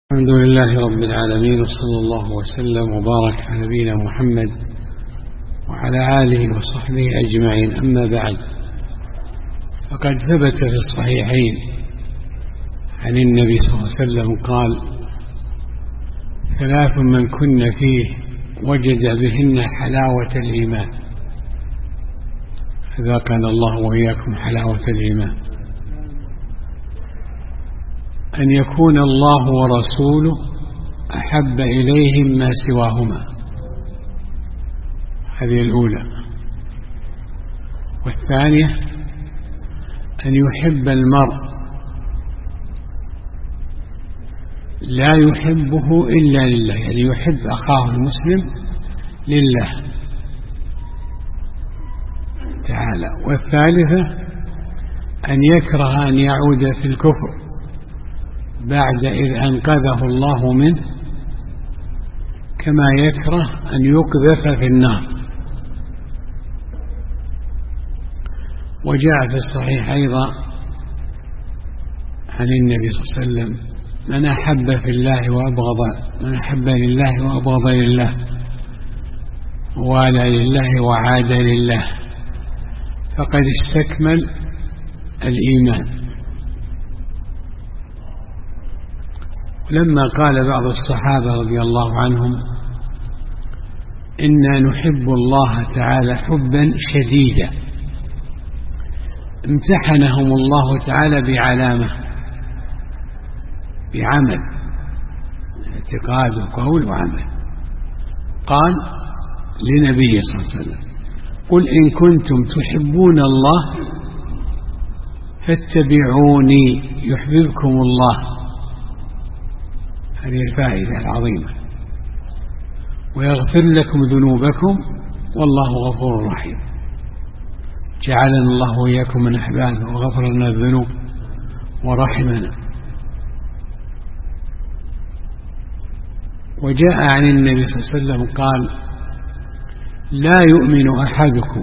الحمد لله رب العالمين، وصلى الله وسلم وبارك على نبينا محمد وعلى آله وصحبه أجمعين. أما بعد، فقد ثبت في الصحيحين عن النبي صلى الله عليه وسلم قال: ثلاث من كن فيه وجد بهن حلاوة الإيمان. فذاقنا الله وإياكم حلاوة الإيمان: أن يكون الله ورسوله أحب إليهم ما سواهما. هذه الأولى. والثانية: أن يحب المرء لا يحبه إلا لله، يعني يحب أخاه المسلم لله تعالى. والثالثة: أن يكره أن يعود في الكفر بعد إذ أنقذه الله منه، كما يكره أن يقذف في النار. وجاء في الصحيح أيضا عن النبي صلى الله عليه وسلم: من أحب في الله وأبغض، من أحب لله وأبغض لله، والى لله وعاد لله، فقد استكمل الإيمان. لما قال بعض الصحابة رضي الله عنهم: إنا نحب الله تعالى حبا شديدا، امتحنهم الله تعالى بعلامة، بعمل، اعتقاد وقول وعمل. قال لنبيه صلى الله عليه وسلم: قل إن كنتم تحبون الله فاتبعوني يحببكم الله. هذه الفائدة العظيمة. ويغفر لكم ذنوبكم والله غفور رحيم. جعلنا الله وإياكم من أحبابه وغفر لنا الذنوب ورحمنا. وجاء عن النبي صلى الله عليه وسلم قال: لا يؤمن أحدكم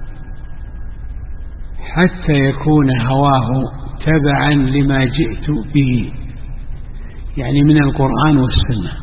حتى يكون هواه تبعا لما جئت به، يعني من القرآن والسنة.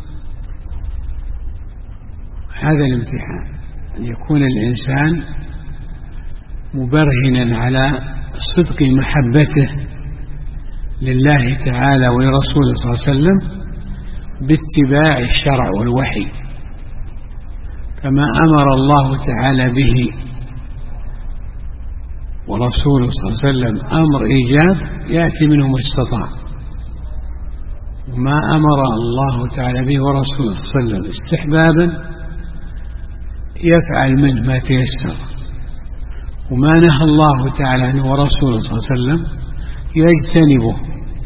هذا الامتحان، أن يكون الإنسان مبرهنا على صدق محبته لله تعالى ولرسوله صلى الله عليه وسلم باتباع الشرع والوحي، كما أمر الله تعالى به ورسوله صلى الله عليه وسلم أمر إيجاب يأتي منه ما استطاع، وما أمر الله تعالى به ورسوله صلى الله عليه وسلم استحبابا يفعل منه ما تيسر، وما نهى الله تعالى عنه ورسوله صلى الله عليه وسلم يجتنبه.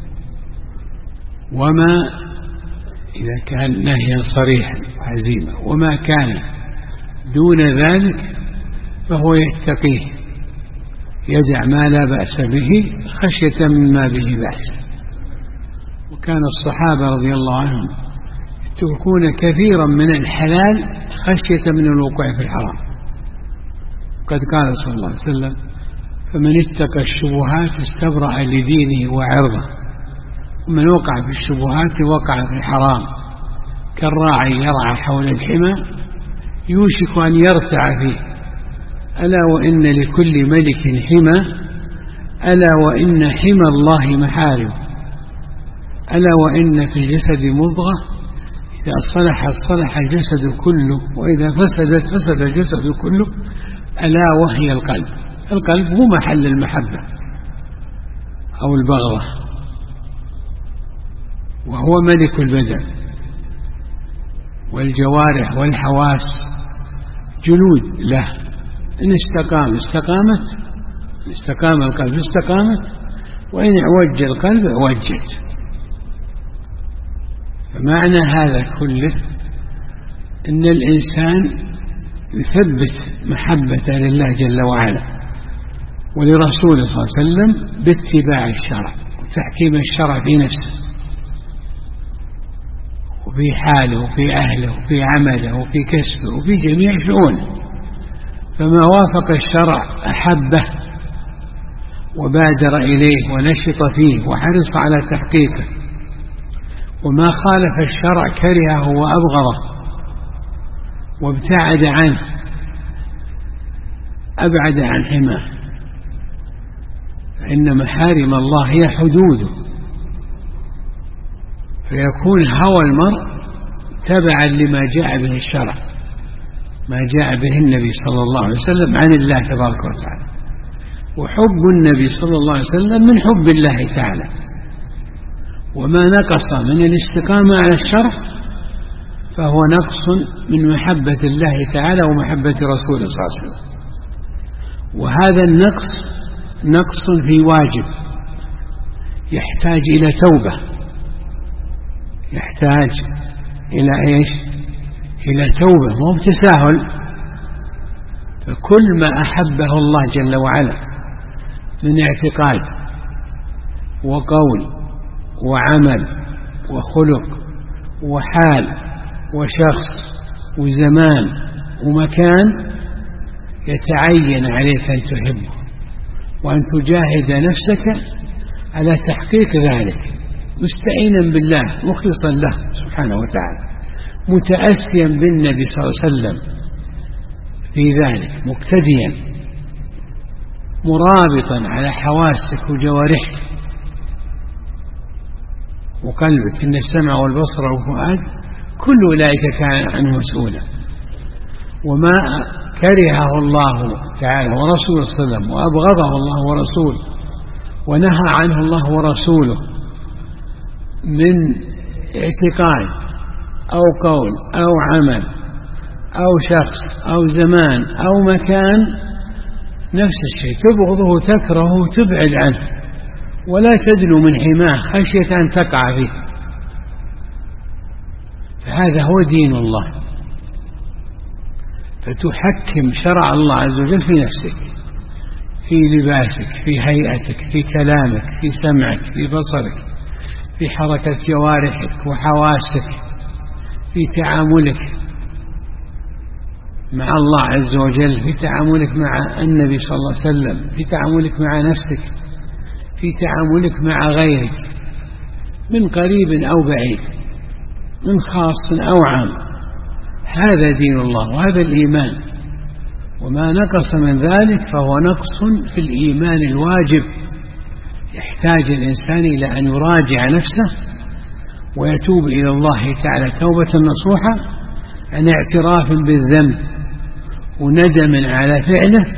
وما إذا كان نهيا صريحا وعزيما، وما كان دون ذلك فهو يتقيه، يدع ما لا بأس به خشية مما به بأس. وكان الصحابة رضي الله عنهم يتركون كثيرا من الحلال خشية من الوقوع في الحرام. قد قال صلى الله عليه وسلم: فمن اتقى الشبهات استبرأ لدينه وعرضه، ومن وقع في الشبهات وقع في الحرام، كالراعي يرعى حول الحمى يوشك أن يرتع فيه. ألا وإن لكل ملك حمى، ألا وإن حمى الله محارم، ألا وإن في الجسد مضغة إذا صلحت صلح الجسد كله، وإذا فسدت فسد الجسد كله، ألا وهي القلب. القلب هو محل المحبة أو البغضة، وهو ملك البدن، والجوارح والحواس جنود له. إن استقامت، إن استقام القلب استقامت، وإن اعوج القلب اعوجت. فمعنى هذا كله أن الإنسان يثبت محبة لله جل وعلا ولرسوله صلى الله عليه وسلم باتباع الشرع وتحكيم الشرع في نفسه وفي حاله وفي أهله وفي عمله وفي كسبه وفي جميع شؤونه. فما وافق الشرع أحبه وبادر إليه ونشط فيه وحرص على تحقيقه، وما خالف الشرع كرهه وأبغضه وابتعد عنه، أبعد عن حماه. فإن محارم الله هي حدوده، فيكون هوى المرء تبعا لما جاء به الشرع، ما جاء به النبي صلى الله عليه وسلم عن الله تبارك وتعالى. وحب النبي صلى الله عليه وسلم من حب الله تعالى، وما نقص من الاستقامة على الشرع فهو نقص من محبة الله تعالى ومحبة رسوله صلى الله عليه وسلم. وهذا النقص نقص في واجب يحتاج إلى توبة، يحتاج إلى إيش؟ إلى توبة، مو بتساهل. فكل ما أحبه الله جل وعلا من اعتقاد وقول وعمل وخلق وحال وشخص وزمان ومكان يتعين عليك أن تحبه وأن تجاهد نفسك على تحقيق ذلك، مستعينا بالله مخلصا له سبحانه وتعالى، متأسيا بالنبي صلى الله عليه وسلم في ذلك، مقتديا، مرابطا على حواسك وجوارحك وقلبك. إن السمع والبصر والفؤاد كل أولئك كان عنه مسؤولا. وما كرهه الله تعالى ورسوله صلى الله عليه وسلم وأبغضه الله ورسوله ونهى عنه الله ورسوله من اعتقاد أو قول أو عمل أو شخص أو زمان أو مكان، نفس الشيء تبغضه تكرهه تبعد عنه ولا تدنو من حماه خشية أن تقع فيه. فهذا هو دين الله، فتحكم شرع الله عز وجل في نفسك، في لباسك، في هيئتك، في كلامك، في سمعك، في بصرك، في حركة جوارحك وحواسك، في تعاملك مع الله عز وجل، في تعاملك مع النبي صلى الله عليه وسلم، في تعاملك مع نفسك، في تعاملك مع غيرك من قريب أو بعيد، من خاص أو عام. هذا دين الله وهذا الإيمان، وما نقص من ذلك فهو نقص في الإيمان الواجب. يحتاج الإنسان إلى أن يراجع نفسه ويتوب إلى الله تعالى توبة نصوحة عن اعتراف بالذنب وندم على فعله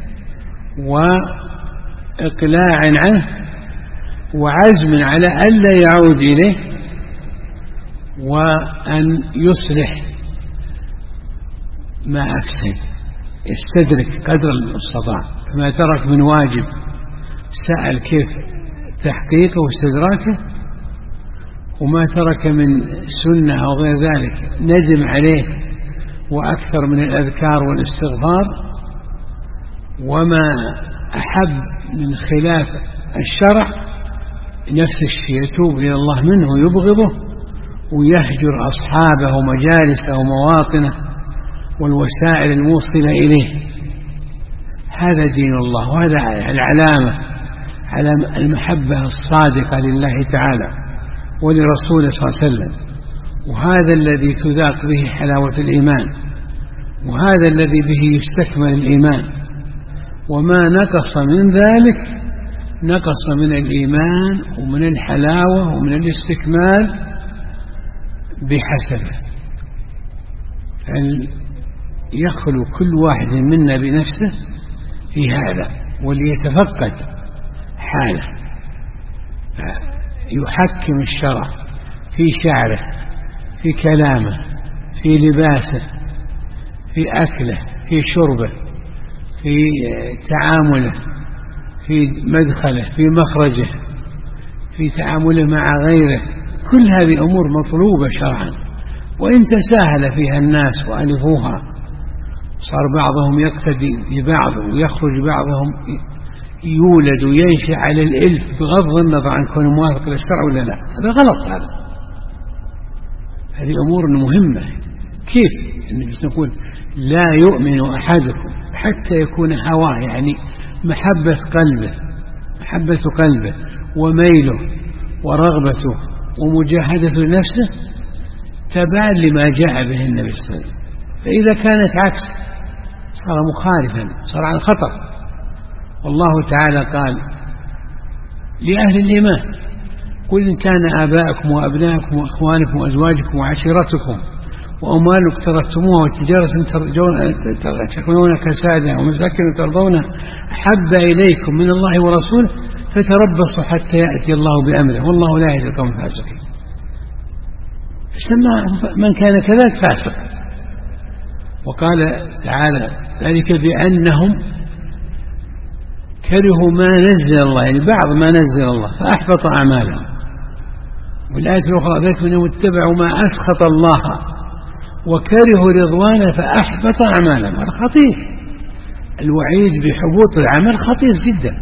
وإقلاع عنه وعزم على ألا يعود إليه، وأن يصلح ما أفسد، يستدرك قدر المستطاع. فما ترك من واجب سأل كيف تحقيقه واستدراكه، وما ترك من سنة أو غير ذلك ندم عليه وأكثر من الأذكار والاستغفار. وما أحب من خلاف الشرع نفس الشيء يتوب إلى الله منه ويبغضه ويهجر أصحابه ومجالسه ومواطنه والوسائل الموصلة إليه. هذا دين الله، وهذا العلامة على المحبة الصادقة لله تعالى ولرسوله صلى الله عليه وسلم. وهذا الذي تذاق به حلاوة الإيمان، وهذا الذي به يستكمل الإيمان. وما نقص من ذلك نقص من الإيمان ومن الحلاوة ومن الاستكمال بحسبه. يخلو كل واحد منا بنفسه في هذا وليتفقد حاله، يحكم الشرع في شعره، في كلامه، في لباسه، في أكله، في شربه، في تعامله، في مدخله، في مخرجه، في تعامله مع غيره. كل هذه أمور مطلوبة شرعا، وإن تساهل فيها الناس وألفوها صار بعضهم يقتدي ببعض ويخرج بعضهم يولد وينشأ على الإلف بغض النظر عن كونه موافق للشرع ولا لا. هذا غلط. هذه أمور مهمة. كيف النبي نقول لا يؤمن أحدكم حتى يكون هواه، يعني محبة قلبه وميله ورغبته ومجاهدة نفسه تبع لما جاء به النبي صلى الله عليه وسلم. فإذا كانت عكس صار مخالفا، صار على خطر. والله تعالى قال لأهل الإيمان: قل إن كان آباءكم وأبناءكم وإخوانكم وأزواجكم وعشيرتكم وأموال اقترفتموها وتجارة تخشون كسادها ومساكن ترضونها أحب إليكم من الله ورسوله فتربصوا حتى يأتي الله بأمره والله لا يهدي القوم الفاسقين. فسمى من كان كذلك فاسق. وقال تعالى: ذلك بأنهم كرهوا ما نزل الله، يعني بعض ما نزل الله فأحبط أعمالهم. والآية الأخرى: ذلك منهم اتبعوا ما أسخط الله وكرهوا رضوانه فأحبط أعمالهم. هذا خطير، الوعيد بحبوط العمل خطير جدا.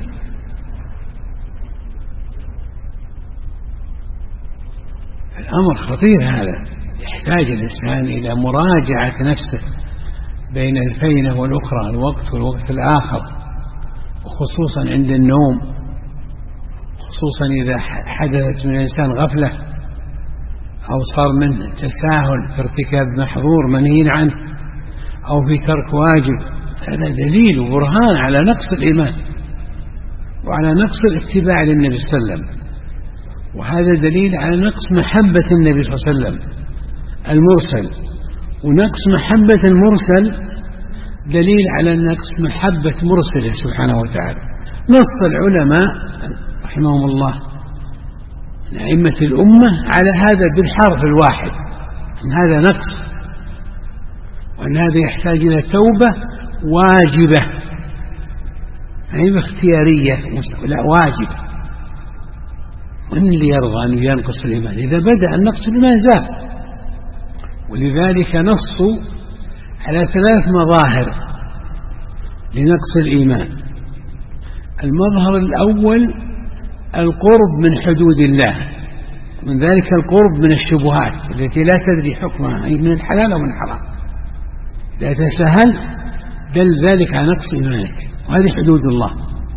الأمر خطير هذا، يحتاج الإنسان إلى مراجعة نفسه بين الفينة والأخرى، الوقت والوقت الآخر، وخصوصا عند النوم، خصوصا إذا حدثت من الإنسان غفلة أو صار منه تساهل في ارتكاب محظور منهي عنه أو في ترك واجب. هذا دليل وبرهان على نقص الإيمان وعلى نقص الاتباع للنبي صلى الله عليه وسلم، وهذا دليل على نقص محبة النبي صلى الله عليه وسلم المرسل. ونقص محبة المرسل دليل على نقص محبة مرسله سبحانه وتعالى. نص العلماء رحمهم الله أئمة الأمة على هذا بالحرف الواحد، أن هذا نقص، وأن هذا يحتاج إلى توبة واجبة، يعني اختيارية، لا واجبة. من اللي يرضى أن ينقص الإيمان؟ إذا بدأ النقص الإيمان زاد. ولذلك نصوا على 3 مظاهر لنقص الإيمان. المظهر الأول القرب من حدود الله، من ذلك القرب من الشبهات التي لا تدري حكمها أي من الحلال أو من الحرام. إذا تساهلت دل ذلك على نقص إيمانك، وهذه حدود الله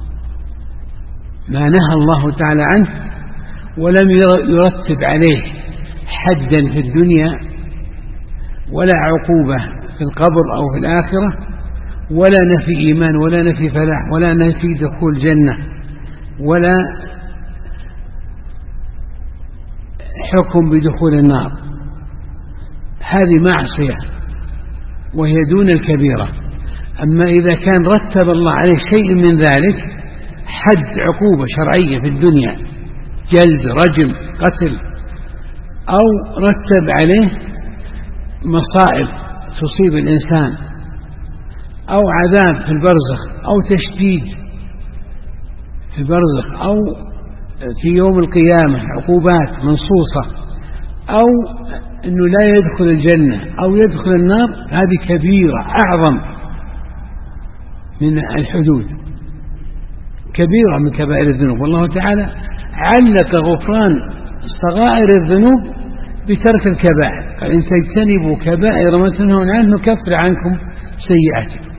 ما نهى الله تعالى عنه ولم يرتب عليه حدا في الدنيا ولا عقوبة في القبر أو في الآخرة، ولا نفي إيمان ولا نفي فلاح ولا نفي دخول جنة ولا حكم بدخول النار. هذه معصية وهي دون الكبيرة. أما إذا كان رتب الله عليه شيء من ذلك، حد عقوبة شرعية في الدنيا، جلد رجم قتل، أو رتب عليه مصائب تصيب الإنسان، أو عذاب في البرزخ، أو تشديد في البرزخ، أو في يوم القيامة عقوبات منصوصة، أو أنه لا يدخل الجنة أو يدخل النار، هذه كبيرة أعظم من الحدود، كبيرة من كبائر الذنوب. والله تعالى علق غفران صغائر الذنوب بترك الكبائر، قال: إن تجتنبوا كبائر ما تنهون عنه نكفر عنكم سيئاتكم.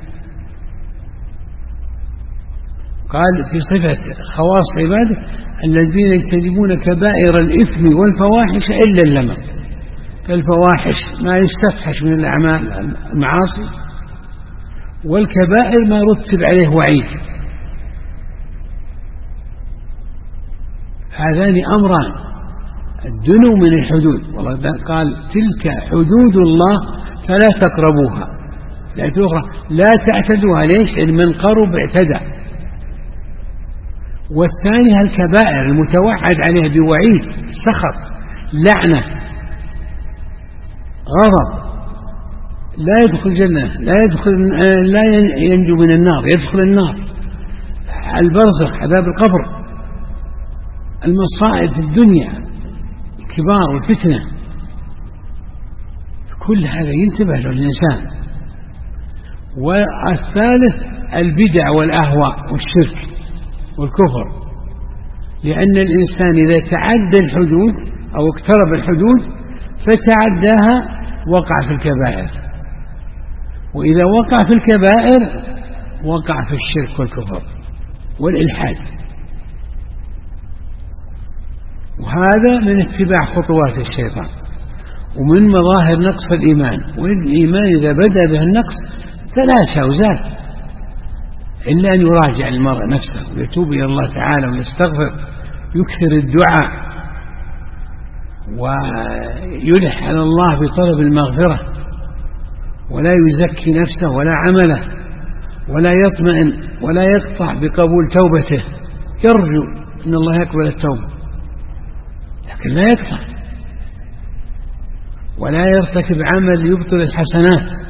قال في صفة خواص عباده: الذين يجتنبون كبائر الإثم والفواحش إلا اللمم. فالفواحش ما يستفحش من الأعمال المعاصي، والكبائر ما رتب عليه وعيد. هذان أمران: الدنو من الحدود، والله قال: تلك حدود الله فلا تقربوها. لا تقرب، لا تعتدوها. ليش؟ إن من قرب اعتدى. والثاني الكبائر المتوعد عليها بوعيد، سخط، لعنة، غضب، لا يدخل الجنة، لا ينجو من النار، يدخل النار، البرزخ، عذاب القبر، المصائب في الدنيا، الكبار والفتنة، كل هذا ينتبه له الإنسان. والثالث البدع والأهواء والشرك والكفر، لأن الإنسان إذا تعدى الحدود أو اقترب الحدود فتعداها وقع في الكبائر، وإذا وقع في الكبائر وقع في الشرك والكفر والإلحاد. وهذا من اتباع خطوات الشيطان ومن مظاهر نقص الإيمان. والإيمان إذا بدأ به النقص تلاشى وزال، إلا أن يراجع المرء نفسه ويتوب إلى الله تعالى ويستغفر، يكثر الدعاء ويلح على الله بطلب المغفرة، ولا يزكي نفسه ولا عمله، ولا يطمئن ولا يقطع بقبول توبته، يرجو أن الله يقبل التوبة لكن لا يقطع، ولا يرتكب عمل يبطل الحسنات،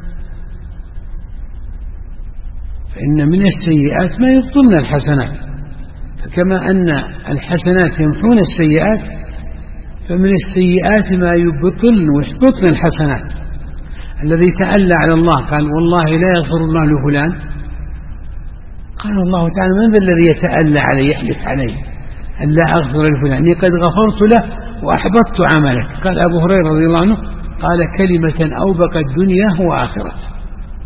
فإن من السيئات ما يبطلن الحسنات. فكما أن الحسنات يمحون السيئات، فمن السيئات ما يبطلن ويحبطن الحسنات. الذي تألى على الله قال والله لا يغفر الله لفلان، قال الله تعالى من ذا الذي يتألى علي يحلف علي أن لا أغفر لفلان إني قد غفرت له وأحبطت عملك. قال أبو هريرة رضي الله عنه قال كلمة أوبقت دنياه وآخرته.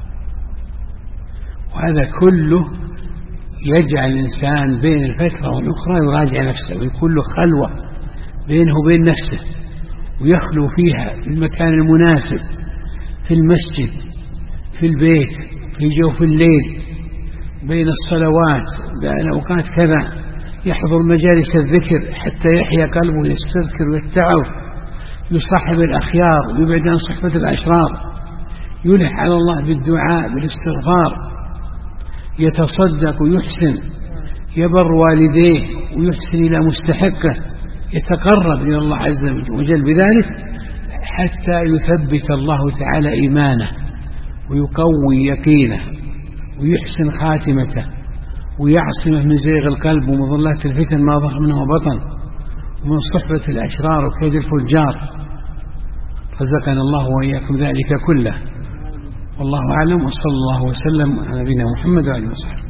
وهذا كله يجعل الإنسان بين الفترة والأخرى يراجع نفسه، ويكون له خلوة بينه وبين نفسه، ويخلو فيها في المكان المناسب، في المسجد، في البيت، في جوف الليل، بين الصلوات، بين أوقات كذا، يحضر مجالس الذكر حتى يحيا قلبه، يستذكر ويتعظ، يصاحب الأخيار ويبعد عن صحبة الأشرار، يلح على الله بالدعاء بالاستغفار، يتصدق ويحسن، يبر والديه ويحسن إلى مستحقه، يتقرب إلى الله عز وجل بذلك حتى يثبت الله تعالى إيمانه ويقوي يقينه ويحسن خاتمته ويعصمه من زيغ القلب ومضلات الفتن ما ظهر منه وبطن ومن صحبة الأشرار وكيد الفجار. رزقنا الله وإياكم ذلك كله، والله أعلم، وصلى الله وسلم على نبينا محمد وعلى آله وصحبه.